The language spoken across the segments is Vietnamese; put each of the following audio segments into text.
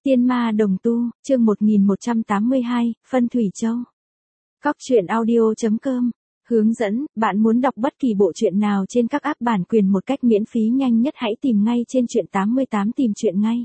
Tiên ma đồng tu, chương 1182, Phân Thủy Châu. Góc truyện audio.com. Hướng dẫn, bạn muốn đọc bất kỳ bộ truyện nào trên các app bản quyền một cách miễn phí nhanh nhất hãy tìm ngay trên truyện 88 tìm truyện ngay.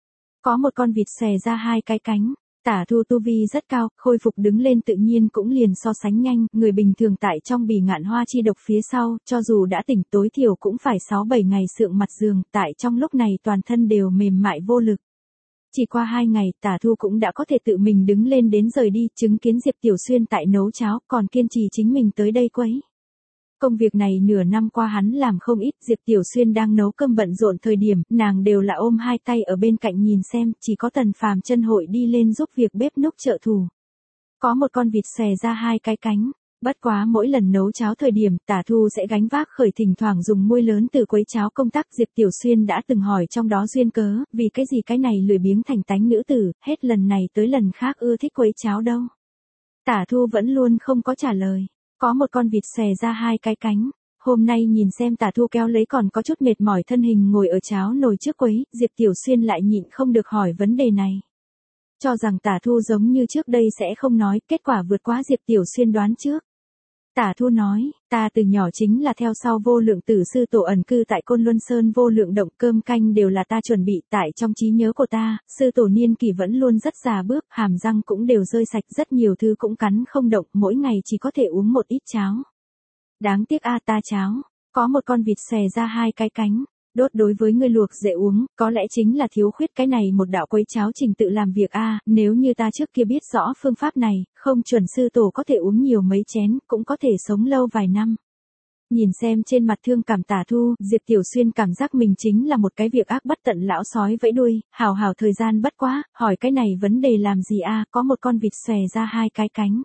Có một con vịt xòe ra hai cái cánh. Tả Thu tu vi rất cao, khôi phục đứng lên tự nhiên cũng liền so sánh nhanh, người bình thường tại trong bì ngạn hoa chi độc phía sau, cho dù đã tỉnh tối thiểu cũng phải 6-7 ngày sượng mặt giường, tại trong lúc này toàn thân đều mềm mại vô lực. Chỉ qua 2 ngày, Tả Thu cũng đã có thể tự mình đứng lên đến rời đi, chứng kiến Diệp Tiểu Xuyên tại nấu cháo, còn kiên trì chính mình tới đây quấy. Công việc này nửa năm qua hắn làm không ít, Diệp Tiểu Xuyên đang nấu cơm bận rộn thời điểm, nàng đều là ôm hai tay ở bên cạnh nhìn xem, chỉ có Tần Phàm chân hội đi lên giúp việc bếp núc trợ thủ. Có một con vịt xòe ra hai cái cánh, bất quá mỗi lần nấu cháo thời điểm, Tả Thu sẽ gánh vác khởi thỉnh thoảng dùng muôi lớn từ quấy cháo công tác. Diệp Tiểu Xuyên đã từng hỏi trong đó duyên cớ, vì cái gì cái này lười biếng thành tánh nữ tử, hết lần này tới lần khác ưa thích quấy cháo đâu. Tả Thu vẫn luôn không có trả lời. Có một con vịt xòe ra hai cái cánh. Hôm nay nhìn xem Tả Thu kéo lấy còn có chút mệt mỏi thân hình ngồi ở cháo nồi trước quấy, Diệp Tiểu Xuyên lại nhịn không được hỏi vấn đề này. Cho rằng Tả Thu giống như trước đây sẽ không nói, kết quả vượt quá Diệp Tiểu Xuyên đoán trước. Tả Thu nói, ta từ nhỏ chính là theo sau Vô Lượng Tử sư tổ ẩn cư tại Côn Luân Sơn Vô Lượng Động, cơm canh đều là ta chuẩn bị, tại trong trí nhớ của ta, sư tổ niên kỷ vẫn luôn rất già bước, hàm răng cũng đều rơi sạch, rất nhiều thứ cũng cắn không động, mỗi ngày chỉ có thể uống một ít cháo. Đáng tiếc a ta cháo, có một con vịt xòe ra hai cái cánh. Đốt đối với người luộc dễ uống, có lẽ chính là thiếu khuyết cái này một đạo quấy cháo trình tự làm việc a, nếu như ta trước kia biết rõ phương pháp này, không chuẩn sư tổ có thể uống nhiều mấy chén, cũng có thể sống lâu vài năm. Nhìn xem trên mặt thương cảm Tả Thu, Diệp Tiểu Xuyên cảm giác mình chính là một cái việc ác bất tận lão sói vẫy đuôi, hào thời gian bất quá, hỏi cái này vấn đề làm gì a, có một con vịt xòe ra hai cái cánh.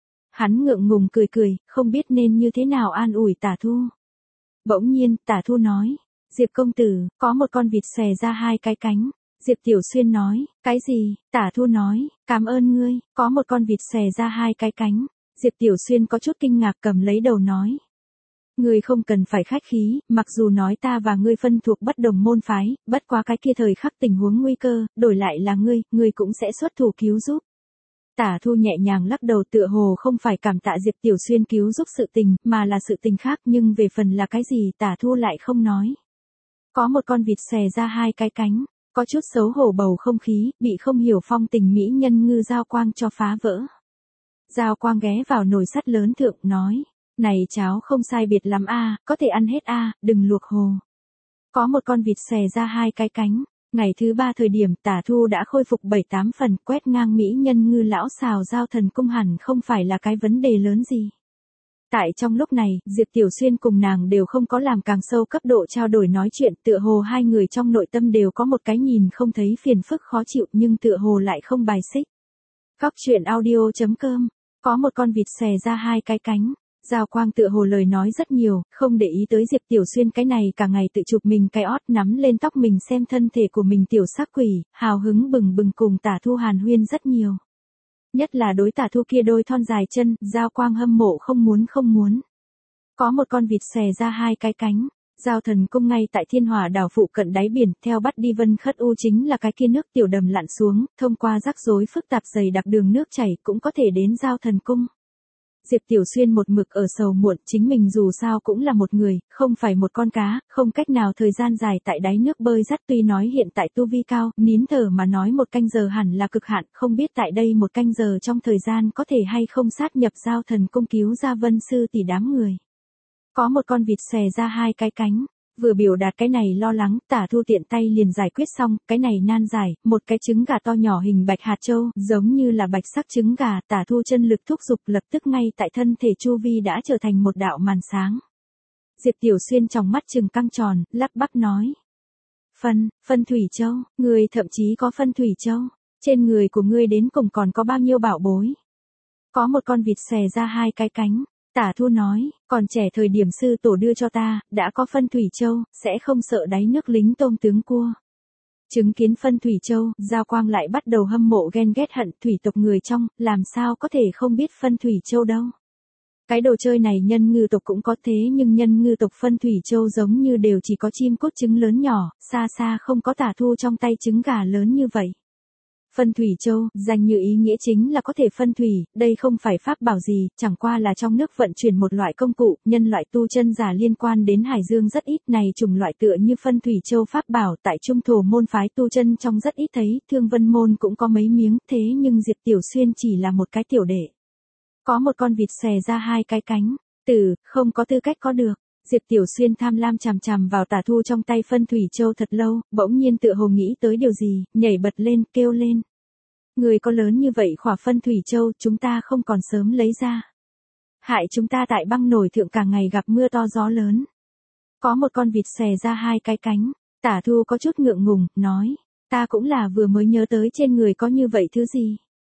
Hắn ngượng ngùng cười, không biết nên như thế nào an ủi Tả Thu. Bỗng nhiên, Tả Thu nói. Diệp công tử, có một con vịt xòe ra hai cái cánh. Diệp Tiểu Xuyên nói, cái gì? Tả Thu nói, cảm ơn ngươi, có một con vịt xòe ra hai cái cánh. Diệp Tiểu Xuyên có chút kinh ngạc cầm lấy đầu nói. Ngươi không cần phải khách khí, mặc dù nói ta và ngươi phân thuộc bất đồng môn phái, bất quá cái kia thời khắc tình huống nguy cơ, đổi lại là ngươi cũng sẽ xuất thủ cứu giúp. Tả Thu nhẹ nhàng lắc đầu tựa hồ không phải cảm tạ Diệp Tiểu Xuyên cứu giúp sự tình, mà là sự tình khác, nhưng về phần là cái gì Tả Thu lại không nói. Có một con vịt xòe ra hai cái cánh, có chút xấu hổ bầu không khí, bị không hiểu phong tình mỹ nhân Ngư Giao Quang cho phá vỡ. Giao Quang ghé vào nồi sắt lớn thượng, nói, này cháo không sai biệt lắm a, có thể ăn hết a, đừng luộc hồ. Có một con vịt xòe ra hai cái cánh, ngày thứ 3 thời điểm Tả Thu đã khôi phục 7-8 phần, quét ngang mỹ nhân ngư lão xào Giao Thần Cung hẳn không phải là cái vấn đề lớn gì. Tại trong lúc này, Diệp Tiểu Xuyên cùng nàng đều không có làm càng sâu cấp độ trao đổi nói chuyện, tựa hồ hai người trong nội tâm đều có một cái nhìn không thấy phiền phức khó chịu nhưng tựa hồ lại không bài xích. Góc truyện audio.com, có một con vịt xòe ra hai cái cánh. Giao Quang tựa hồ lời nói rất nhiều, không để ý tới Diệp Tiểu Xuyên cái này cả ngày tự chụp mình cái ót nắm lên tóc mình xem thân thể của mình tiểu sắc quỷ, hào hứng bừng bừng cùng Tả Thu hàn huyên rất nhiều. Nhất là đối Tả Thu kia đôi thon dài chân, Giao Quang hâm mộ không muốn. Có một con vịt xòe ra hai cái cánh. Giao Thần Cung ngay tại Thiên Hỏa đảo phụ cận đáy biển, theo bắt đi Vân Khất U chính là cái kia nước tiểu đầm lặn xuống, thông qua rắc rối phức tạp dày đặc đường nước chảy cũng có thể đến Giao Thần Cung. Diệp Tiểu Xuyên một mực ở sầu muộn, chính mình dù sao cũng là một người, không phải một con cá, không cách nào thời gian dài tại đáy nước bơi dắt, tuy nói hiện tại tu vi cao, nín thở mà nói 1 canh giờ hẳn là cực hạn, không biết tại đây 1 canh giờ trong thời gian có thể hay không sát nhập Giao Thần Cung cứu ra Vân sư tỷ đám người. Có một con vịt xòe ra hai cái cánh. Vừa biểu đạt cái này lo lắng, Tả Thu tiện tay liền giải quyết xong, cái này nan giải, một cái trứng gà to nhỏ hình bạch hạt châu, giống như là bạch sắc trứng gà, Tả Thu chân lực thúc giục lập tức ngay tại thân thể chu vi đã trở thành một đạo màn sáng. Diệp Tiểu Xuyên trong mắt trừng căng tròn, lắp bắp nói. Phân Thủy Châu, ngươi thậm chí có Phân Thủy Châu, trên người của ngươi đến cùng còn có bao nhiêu bảo bối. Có một con vịt xòe ra hai cái cánh. Tả Thu nói, còn trẻ thời điểm sư tổ đưa cho ta, đã có Phân Thủy Châu, sẽ không sợ đáy nước lính tôm tướng cua. Chứng kiến Phân Thủy Châu, Giao Quang lại bắt đầu hâm mộ ghen ghét hận thủy tộc người trong, làm sao có thể không biết Phân Thủy Châu đâu. Cái đồ chơi này nhân ngư tộc cũng có thế nhưng nhân ngư tộc Phân Thủy Châu giống như đều chỉ có chim cút trứng lớn nhỏ, xa xa không có Tả Thu trong tay trứng gà lớn như vậy. Phân thủy châu, danh như ý nghĩa chính là có thể phân thủy, đây không phải pháp bảo gì, chẳng qua là trong nước vận chuyển một loại công cụ, nhân loại tu chân giả liên quan đến hải dương rất ít, này chủng loại tựa như phân thủy châu pháp bảo tại trung thổ môn phái tu chân trong rất ít thấy, Thương Vân môn cũng có mấy miếng, thế nhưng Diệp Tiểu Xuyên chỉ là một cái tiểu đệ. Có một con vịt xòe ra hai cái cánh, không có tư cách có được. Diệp Tiểu Xuyên tham lam chằm chằm vào Tả Thu trong tay phân thủy châu thật lâu, bỗng nhiên tựa hồ nghĩ tới điều gì, nhảy bật lên, kêu lên. Người có lớn như vậy khỏa phân thủy châu, chúng ta không còn sớm lấy ra. Hại chúng ta tại băng nổi thượng cả ngày gặp mưa to gió lớn. Có một con vịt xòe ra hai cái cánh, Tả Thu có chút ngượng ngùng, nói, ta cũng là vừa mới nhớ tới trên người có như vậy thứ gì.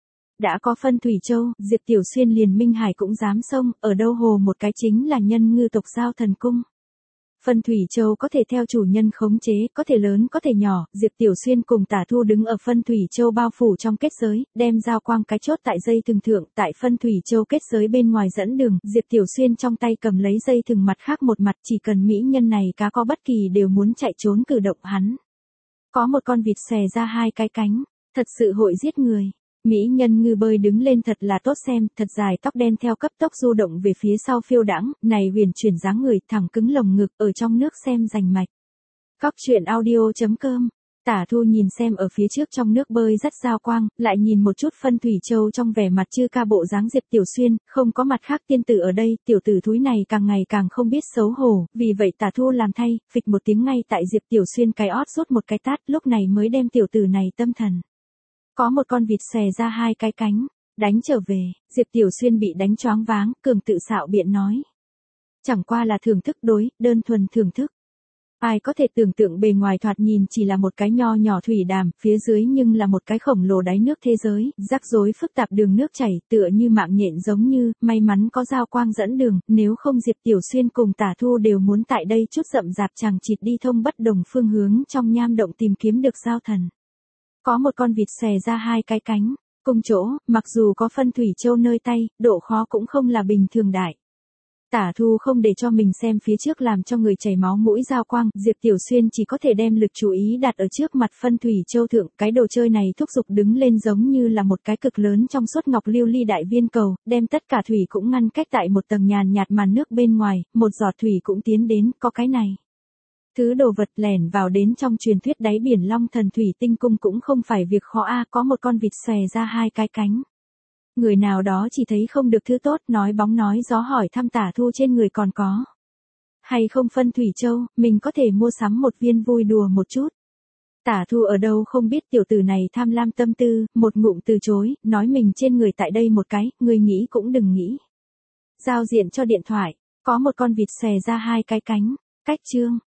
Đã có phân thủy châu, Diệp Tiểu Xuyên liền Minh Hải cũng dám xông, ở đâu hồ một cái chính là nhân ngư tộc Giao Thần Cung. Phân thủy châu có thể theo chủ nhân khống chế, có thể lớn có thể nhỏ, Diệp Tiểu Xuyên cùng Tả Thu đứng ở phân thủy châu bao phủ trong kết giới, đem giao quang cái chốt tại dây thừng thượng, tại phân thủy châu kết giới bên ngoài dẫn đường, Diệp Tiểu Xuyên trong tay cầm lấy dây thừng mặt khác một mặt, chỉ cần mỹ nhân này cá có bất kỳ đều muốn chạy trốn cử động hắn. Có một con vịt xòe ra hai cái cánh, thật sự hội giết người. Mỹ nhân ngư bơi đứng lên thật là tốt xem, thật dài tóc đen theo cấp tốc du động về phía sau phiêu đãng, này huyền chuyển dáng người, thẳng cứng lồng ngực, ở trong nước xem rành mạch. Cóc truyện audio.com. Tả Thu nhìn xem ở phía trước trong nước bơi rất giao quang, lại nhìn một chút phân thủy châu trong vẻ mặt chư ca bộ dáng Diệp Tiểu Xuyên, không có mặt khác tiên tử ở đây, tiểu tử thúi này càng ngày càng không biết xấu hổ, vì vậy Tả Thu làm thay, phịch một tiếng ngay tại Diệp Tiểu Xuyên cái ót rút một cái tát, lúc này mới đem tiểu tử này tâm thần. Có một con vịt xòe ra hai cái cánh, đánh trở về, Diệp Tiểu Xuyên bị đánh choáng váng, cường tự xạo biện nói. Chẳng qua là thưởng thức đơn thuần thưởng thức. Ai có thể tưởng tượng bề ngoài thoạt nhìn chỉ là một cái nho nhỏ thủy đàm, phía dưới nhưng là một cái khổng lồ đáy nước thế giới, rắc rối phức tạp đường nước chảy, tựa như mạng nhện giống như, may mắn có giao quang dẫn đường, nếu không Diệp Tiểu Xuyên cùng Tả Thu đều muốn tại đây chút rậm rạp chằng chịt đi thông bất đồng phương hướng trong nham động tìm kiếm được giao thần. Có một con vịt xòe ra hai cái cánh, cùng chỗ, mặc dù có phân thủy châu nơi tay, độ khó cũng không là bình thường đại. Tả Thu không để cho mình xem phía trước làm cho người chảy máu mũi giao quang, Diệp Tiểu Xuyên chỉ có thể đem lực chú ý đặt ở trước mặt phân thủy châu thượng, cái đồ chơi này thúc giục đứng lên giống như là một cái cực lớn trong suốt ngọc lưu ly đại viên cầu, đem tất cả thủy cũng ngăn cách tại một tầng nhàn nhạt màn nước bên ngoài, một giọt thủy cũng tiến đến, có cái này. Thứ đồ vật lẻn vào đến trong truyền thuyết đáy biển Long Thần Thủy Tinh Cung cũng không phải việc khó có một con vịt xòe ra hai cái cánh. Người nào đó chỉ thấy không được thứ tốt, nói bóng nói gió hỏi thăm Tả Thu trên người còn có hay không phân thủy châu, mình có thể mua sắm một viên vui đùa một chút. Tả Thu ở đâu không biết tiểu tử này tham lam tâm tư, một ngụm từ chối, nói mình trên người tại đây một cái, người nghĩ cũng đừng nghĩ. Giao diện cho điện thoại, có một con vịt xòe ra hai cái cánh, cách chương.